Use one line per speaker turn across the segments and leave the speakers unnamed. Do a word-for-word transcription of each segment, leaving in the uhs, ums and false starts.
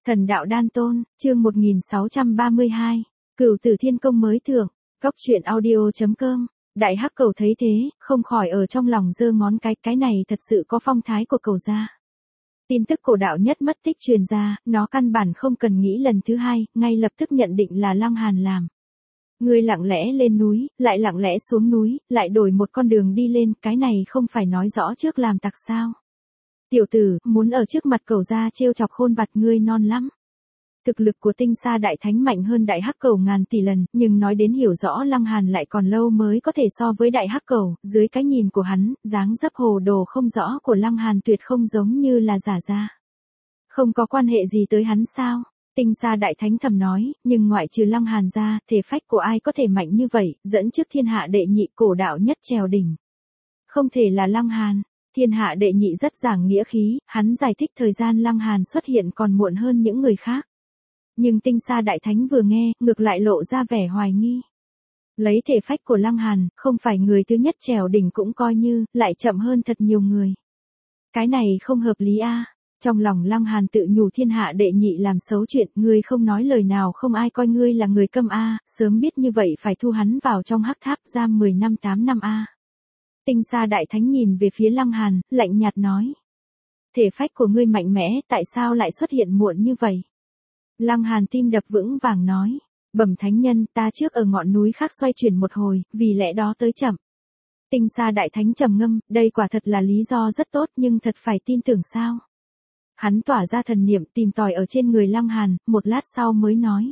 Thần đạo đan tôn, chương một nghìn sáu trăm ba mươi hai, Cửu Tử Thiên Công mới thưởng, Cóc truyện audio chấm com. Đại Hắc Cầu thấy thế, không khỏi ở trong lòng giơ ngón cái, cái này thật sự có phong thái của cầu gia. Tin tức cổ đạo nhất mất tích truyền ra, nó căn bản không cần nghĩ lần thứ hai, ngay lập tức nhận định là Lăng Hàn làm. Ngươi lặng lẽ lên núi, lại lặng lẽ xuống núi, lại đổi một con đường đi lên, cái này không phải nói rõ trước làm tặc sao? Tiểu tử, muốn ở trước mặt cầu gia trêu chọc khôn vặt ngươi non lắm. Thực lực của Tinh Sa Đại Thánh mạnh hơn Đại Hắc Cầu ngàn tỷ lần, nhưng nói đến hiểu rõ Lăng Hàn lại còn lâu mới có thể so với Đại Hắc Cầu, dưới cái nhìn của hắn, dáng dấp hồ đồ không rõ của Lăng Hàn tuyệt không giống như là giả ra. Không có quan hệ gì tới hắn sao? Tinh Sa Đại Thánh thầm nói, nhưng ngoại trừ Lăng Hàn ra, thể phách của ai có thể mạnh như vậy, dẫn trước thiên hạ đệ nhị cổ đạo nhất trèo đỉnh. Không thể là Lăng Hàn. Thiên hạ đệ nhị rất giảng nghĩa khí, hắn giải thích thời gian Lăng Hàn xuất hiện còn muộn hơn những người khác. Nhưng Tinh Sa Đại Thánh vừa nghe, ngược lại lộ ra vẻ hoài nghi. Lấy thể phách của Lăng Hàn, không phải người thứ nhất trèo đỉnh cũng coi như, lại chậm hơn thật nhiều người. Cái này không hợp lý a. Trong lòng Lăng Hàn tự nhủ thiên hạ đệ nhị làm xấu chuyện, ngươi không nói lời nào không ai coi ngươi là người câm a, sớm biết như vậy phải thu hắn vào trong hắc tháp giam mười năm tám năm a. Tinh Sa Đại Thánh nhìn về phía Lăng Hàn, lạnh nhạt nói. Thể phách của ngươi mạnh mẽ, tại sao lại xuất hiện muộn như vậy? Lăng Hàn tim đập vững vàng nói. Bẩm thánh nhân, ta trước ở ngọn núi khác xoay chuyển một hồi, vì lẽ đó tới chậm. Tinh Sa Đại Thánh trầm ngâm, đây quả thật là lý do rất tốt nhưng thật phải tin tưởng sao? Hắn tỏa ra thần niệm tìm tòi ở trên người Lăng Hàn, một lát sau mới nói.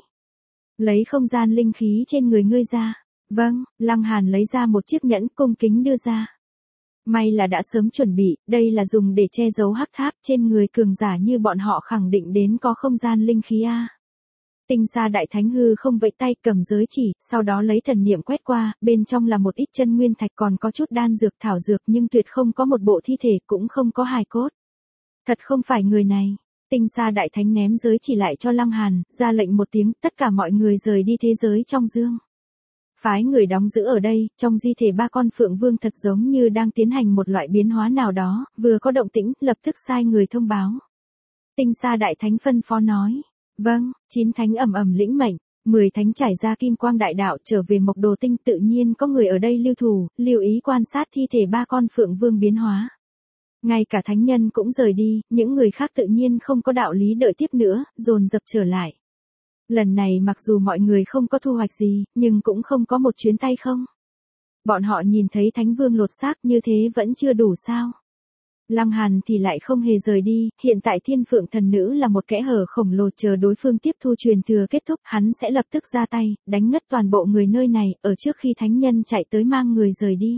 Lấy không gian linh khí trên người ngươi ra. Vâng, Lăng Hàn lấy ra một chiếc nhẫn cung kính đưa ra. May là đã sớm chuẩn bị, đây là dùng để che giấu hắc tháp, trên người cường giả như bọn họ khẳng định đến có không gian linh khí a. Tinh Sa Đại Thánh hư không vẫy tay cầm giới chỉ, sau đó lấy thần niệm quét qua, bên trong là một ít chân nguyên thạch còn có chút đan dược thảo dược nhưng tuyệt không có một bộ thi thể cũng không có hài cốt. Thật không phải người này. Tinh Sa Đại Thánh ném giới chỉ lại cho Lăng Hàn, ra lệnh một tiếng, tất cả mọi người rời đi thế giới trong dương. Phái người đóng giữ ở đây, trong di thể ba con Phượng Vương thật giống như đang tiến hành một loại biến hóa nào đó, vừa có động tĩnh, lập tức sai người thông báo. Tinh Sa Đại Thánh phân phó nói, vâng, chín thánh ầm ầm lĩnh mệnh, mười thánh trải ra kim quang đại đạo trở về Mộc Đồ Tinh, tự nhiên có người ở đây lưu thủ, lưu ý quan sát thi thể ba con Phượng Vương biến hóa. Ngay cả thánh nhân cũng rời đi, những người khác tự nhiên không có đạo lý đợi tiếp nữa, dồn dập trở lại. Lần này mặc dù mọi người không có thu hoạch gì, nhưng cũng không có một chuyến tay không. Bọn họ nhìn thấy Thánh Vương lột xác như thế vẫn chưa đủ sao. Lăng Hàn thì lại không hề rời đi, hiện tại Thiên Phượng Thần Nữ là một kẽ hở khổng lồ chờ đối phương tiếp thu truyền thừa kết thúc, hắn sẽ lập tức ra tay, đánh ngất toàn bộ người nơi này, ở trước khi Thánh Nhân chạy tới mang người rời đi.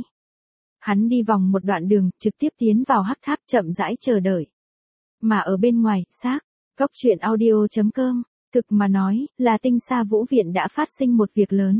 Hắn đi vòng một đoạn đường, trực tiếp tiến vào hắc tháp chậm rãi chờ đợi. Mà ở bên ngoài, xác, Cóc truyện audio chấm com. Thực mà nói, là Tinh Sa Vũ Viện đã phát sinh một việc lớn.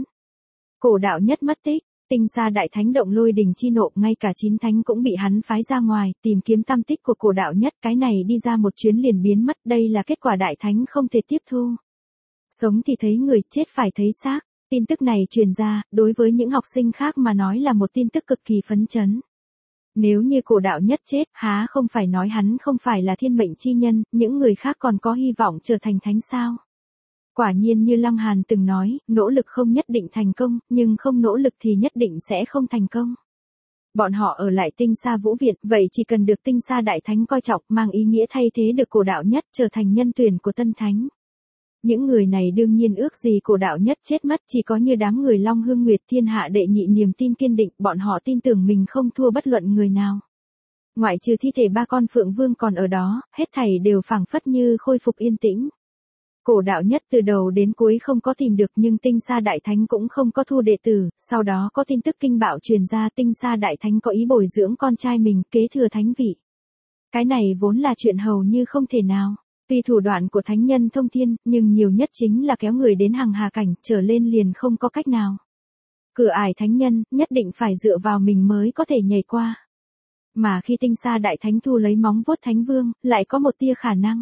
Cổ đạo nhất mất tích, Tinh Sa Đại Thánh động lôi đình chi nộ, ngay cả chín thánh cũng bị hắn phái ra ngoài, tìm kiếm tăm tích của cổ đạo nhất, cái này đi ra một chuyến liền biến mất, đây là kết quả Đại Thánh không thể tiếp thu. Sống thì thấy người, chết phải thấy xác, tin tức này truyền ra, đối với những học sinh khác mà nói là một tin tức cực kỳ phấn chấn. Nếu như cổ đạo nhất chết, há không phải nói hắn không phải là thiên mệnh chi nhân, những người khác còn có hy vọng trở thành thánh sao? Quả nhiên như Lăng Hàn từng nói, nỗ lực không nhất định thành công, nhưng không nỗ lực thì nhất định sẽ không thành công. Bọn họ ở lại Tinh Sa Vũ Viện, vậy chỉ cần được Tinh Sa Đại Thánh coi trọng, mang ý nghĩa thay thế được cổ đạo nhất trở thành nhân tuyển của tân thánh. Những người này đương nhiên ước gì cổ đạo nhất chết mất, chỉ có như đám người Long Hương Nguyệt thiên hạ đệ nhị niềm tin kiên định, bọn họ tin tưởng mình không thua bất luận người nào. Ngoại trừ thi thể ba con Phượng Vương còn ở đó, hết thảy đều phảng phất như khôi phục yên tĩnh. Cổ đạo nhất từ đầu đến cuối không có tìm được nhưng Tinh Sa Đại Thánh cũng không có thu đệ tử, sau đó có tin tức kinh bạo truyền ra Tinh Sa Đại Thánh có ý bồi dưỡng con trai mình kế thừa thánh vị. Cái này vốn là chuyện hầu như không thể nào. Vì thủ đoạn của thánh nhân thông thiên, nhưng nhiều nhất chính là kéo người đến hàng hà cảnh, trở lên liền không có cách nào. Cửa ải thánh nhân, nhất định phải dựa vào mình mới có thể nhảy qua. Mà khi Tinh Sa Đại Thánh thu lấy móng vuốt Thánh Vương, lại có một tia khả năng.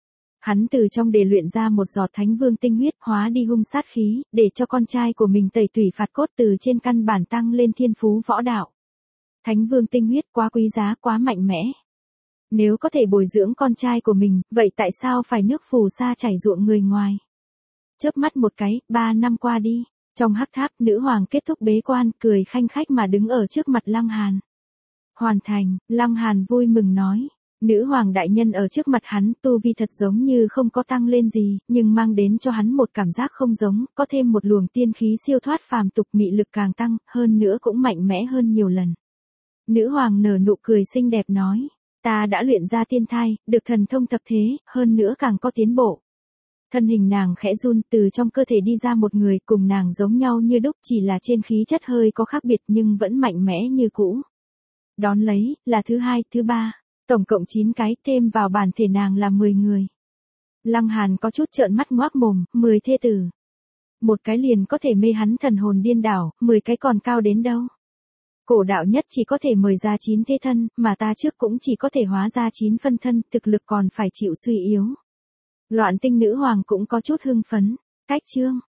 Hắn từ trong để luyện ra một giọt Thánh Vương tinh huyết, hóa đi hung sát khí, để cho con trai của mình tẩy tủy phạt cốt từ trên căn bản tăng lên thiên phú võ đạo. Thánh Vương tinh huyết quá quý giá, quá mạnh mẽ. Nếu có thể bồi dưỡng con trai của mình, vậy tại sao phải nước phù sa chảy ruộng người ngoài? Chớp mắt một cái, ba năm qua đi. Trong hắc tháp, nữ hoàng kết thúc bế quan, cười khanh khách mà đứng ở trước mặt Lăng Hàn. Hoàn thành, Lăng Hàn vui mừng nói. Nữ hoàng đại nhân ở trước mặt hắn, tu vi thật giống như không có tăng lên gì, nhưng mang đến cho hắn một cảm giác không giống, có thêm một luồng tiên khí siêu thoát phàm tục, mị lực càng tăng, hơn nữa cũng mạnh mẽ hơn nhiều lần. Nữ hoàng nở nụ cười xinh đẹp nói, ta đã luyện ra tiên thai, được thần thông thập thế, hơn nữa càng có tiến bộ. Thân hình nàng khẽ run, từ trong cơ thể đi ra một người cùng nàng giống nhau như đúc, chỉ là trên khí chất hơi có khác biệt nhưng vẫn mạnh mẽ như cũ. Đón lấy, là thứ hai, thứ ba, tổng cộng chín cái, thêm vào bản thể nàng là mười người. Lăng Hàn có chút trợn mắt ngoác mồm, mười thê tử. Một cái liền có thể mê hắn thần hồn điên đảo, mười cái còn cao đến đâu. Cổ đạo nhất chỉ có thể mời ra chín thế thân, mà ta trước cũng chỉ có thể hóa ra chín phân thân, thực lực còn phải chịu suy yếu. Loạn tinh nữ hoàng cũng có chút hưng phấn. Cách chương